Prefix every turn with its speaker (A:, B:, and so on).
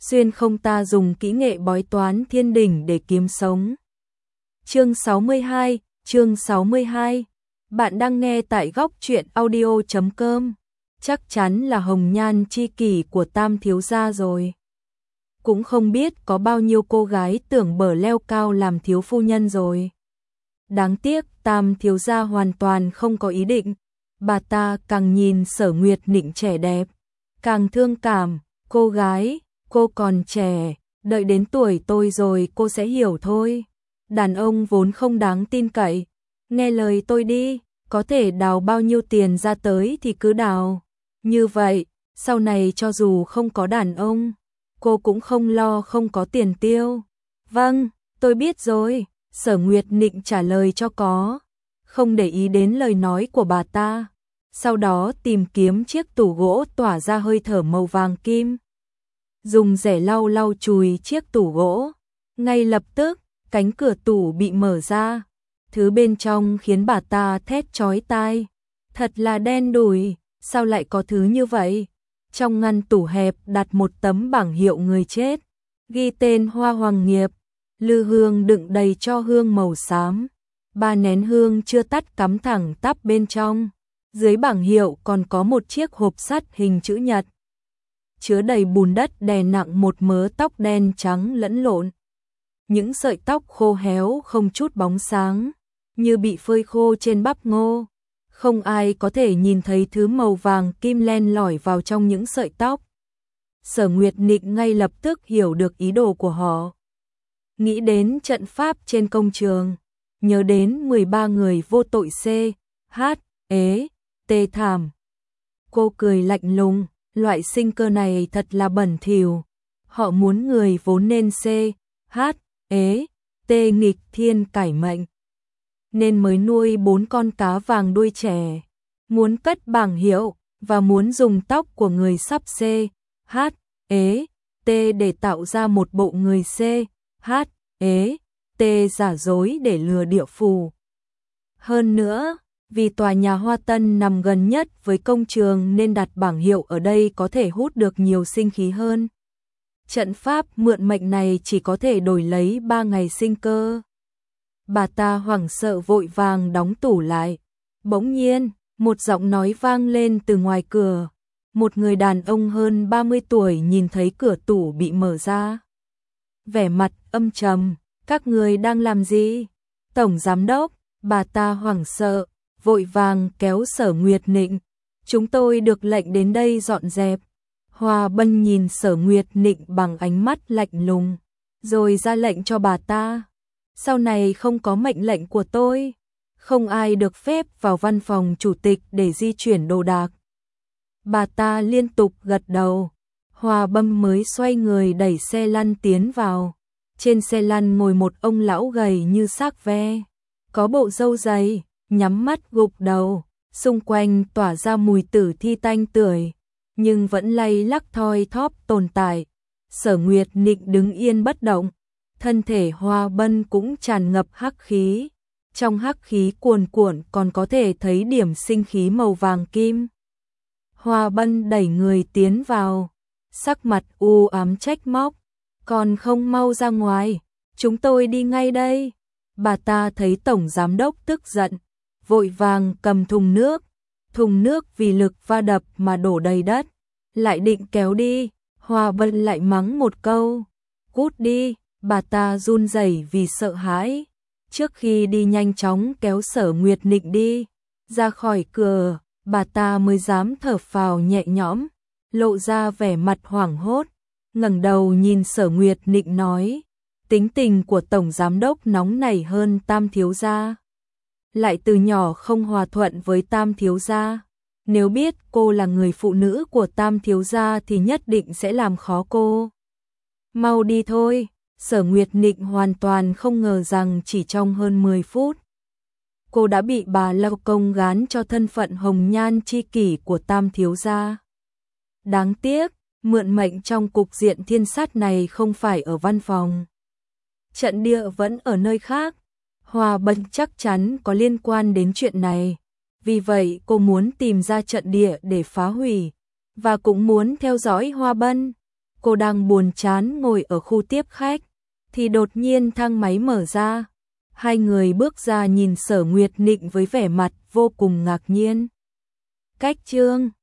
A: xuyên không ta dùng kỹ nghệ bói toán thiên đỉnh để kiếm sống. Chương 62. Bạn đang nghe tại góc truyện audio.com. Chắc chắn là hồng nhan chi kỷ của Tam thiếu gia rồi. Cũng không biết có bao nhiêu cô gái tưởng bở leo cao làm thiếu phu nhân rồi. Đáng tiếc Tam thiếu gia hoàn toàn không có ý định. Bà ta càng nhìn Sở Nguyệt Nịnh trẻ đẹp, càng thương cảm. Cô gái, cô còn trẻ, đợi đến tuổi tôi rồi cô sẽ hiểu thôi. Đàn ông vốn không đáng tin cậy. Nghe lời tôi đi, có thể đào bao nhiêu tiền ra tới thì cứ đào. Như vậy, sau này cho dù không có đàn ông, cô cũng không lo không có tiền tiêu. Vâng, tôi biết rồi, Sở Nguyệt Nịnh trả lời cho có, không để ý đến lời nói của bà ta. Sau đó tìm kiếm chiếc tủ gỗ tỏa ra hơi thở màu vàng kim. Dùng rẻ lau lau chùi chiếc tủ gỗ. Ngay lập tức, cánh cửa tủ bị mở ra. Thứ bên trong khiến bà ta thét chói tai. Thật là đen đủi, sao lại có thứ như vậy? Trong ngăn tủ hẹp đặt một tấm bảng hiệu người chết, ghi tên Hoa Hoàng Nghiệp. Lư hương đựng đầy tro hương màu xám. 3 nén hương chưa tắt cắm thẳng tắp bên trong. Dưới bảng hiệu còn có một chiếc hộp sắt hình chữ nhật, chứa đầy bùn đất đè nặng một mớ tóc đen trắng lẫn lộn. Những sợi tóc khô héo không chút bóng sáng, như bị phơi khô trên bắp ngô. Không ai có thể nhìn thấy thứ màu vàng kim len lỏi vào trong những sợi tóc. Sở Nguyệt Nịnh ngay lập tức hiểu được ý đồ của họ. Nghĩ đến trận pháp trên công trường, nhớ đến 13 người vô tội tê thảm. Cô cười lạnh lùng, loại sinh cơ này thật là bẩn thỉu. Họ muốn người vốn nên tê nghịch thiên cải mệnh, nên mới nuôi 4 con cá vàng đuôi trẻ. Muốn cất bảng hiệu và muốn dùng tóc của người sắp tê để tạo ra một bộ người tê giả dối để lừa địa phủ. Hơn nữa, vì tòa nhà Hoa Tân nằm gần nhất với công trường nên đặt bảng hiệu ở đây có thể hút được nhiều sinh khí hơn. Trận pháp mượn mệnh này chỉ có thể đổi lấy 3 ngày sinh cơ. Bà ta hoảng sợ vội vàng đóng tủ lại. Bỗng nhiên, một giọng nói vang lên từ ngoài cửa. Một người đàn ông hơn 30 tuổi nhìn thấy cửa tủ bị mở ra. Vẻ mặt âm trầm, các người đang làm gì? Tổng giám đốc, bà ta hoảng sợ, vội vàng kéo Sở Nguyệt Nịnh. Chúng tôi được lệnh đến đây dọn dẹp. Hoa Bân nhìn Sở Nguyệt Nịnh bằng ánh mắt lạnh lùng, rồi ra lệnh cho bà ta. Sau này không có mệnh lệnh của tôi, không ai được phép vào văn phòng chủ tịch để di chuyển đồ đạc. Bà ta liên tục gật đầu. Hoa Bân mới xoay người đẩy xe lăn tiến vào. Trên xe lăn ngồi một ông lão gầy như xác ve, có bộ râu dày, nhắm mắt gục đầu, xung quanh tỏa ra mùi tử thi tanh tưởi, nhưng vẫn lay lắc thoi thóp tồn tại. Sở Nguyệt Nịnh đứng yên bất động, thân thể Hoa Bân cũng tràn ngập hắc khí. Trong hắc khí cuồn cuộn còn có thể thấy điểm sinh khí màu vàng kim. Hoa Bân đẩy người tiến vào, sắc mặt u ám trách móc. Còn không mau ra ngoài, chúng tôi đi ngay đây. Bà ta thấy tổng giám đốc tức giận, vội vàng cầm thùng nước vì lực va đập mà đổ đầy đất, lại định kéo đi. Hoa Bân lại mắng một câu, cút đi. Bà ta run rẩy vì sợ hãi. Trước khi đi nhanh chóng kéo Sở Nguyệt Nịnh đi ra khỏi cửa, bà ta mới dám thở phào nhẹ nhõm, lộ ra vẻ mặt hoảng hốt, ngẩng đầu nhìn Sở Nguyệt Nịnh nói, tính tình của tổng giám đốc nóng nảy hơn Tam thiếu gia, lại từ nhỏ không hòa thuận với Tam thiếu gia. Nếu biết cô là người phụ nữ của Tam thiếu gia thì nhất định sẽ làm khó cô. Mau đi thôi. Sở Nguyệt Nịnh hoàn toàn không ngờ rằng chỉ trong hơn 10 phút, cô đã bị bà Lao Công gán cho thân phận hồng nhan chi kỷ của Tam thiếu gia. Đáng tiếc, mượn mệnh trong cục diện thiên sát này không phải ở văn phòng. Trận địa vẫn ở nơi khác. Hoa Bân chắc chắn có liên quan đến chuyện này. Vì vậy cô muốn tìm ra trận địa để phá hủy, và cũng muốn theo dõi Hoa Bân. Cô đang buồn chán ngồi ở khu tiếp khách, thì đột nhiên thang máy mở ra. Hai người bước ra nhìn Sở Nguyệt Nịnh với vẻ mặt vô cùng ngạc nhiên. Cách Chương